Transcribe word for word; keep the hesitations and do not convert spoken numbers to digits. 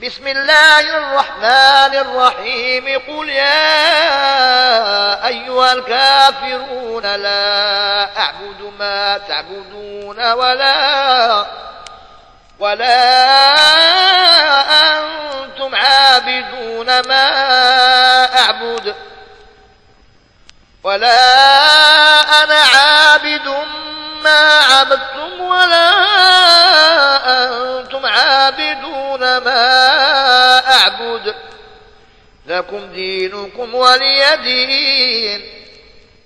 بسم الله الرحمن الرحيم قل يا أيها الكافرون لا أعبد ما تعبدون ولا ولا أنتم عابدون ما أعبد ولا أنا عابد ما عبدتم ولا أنتم عابدون ما أعبد لكم دينكم ولي دين.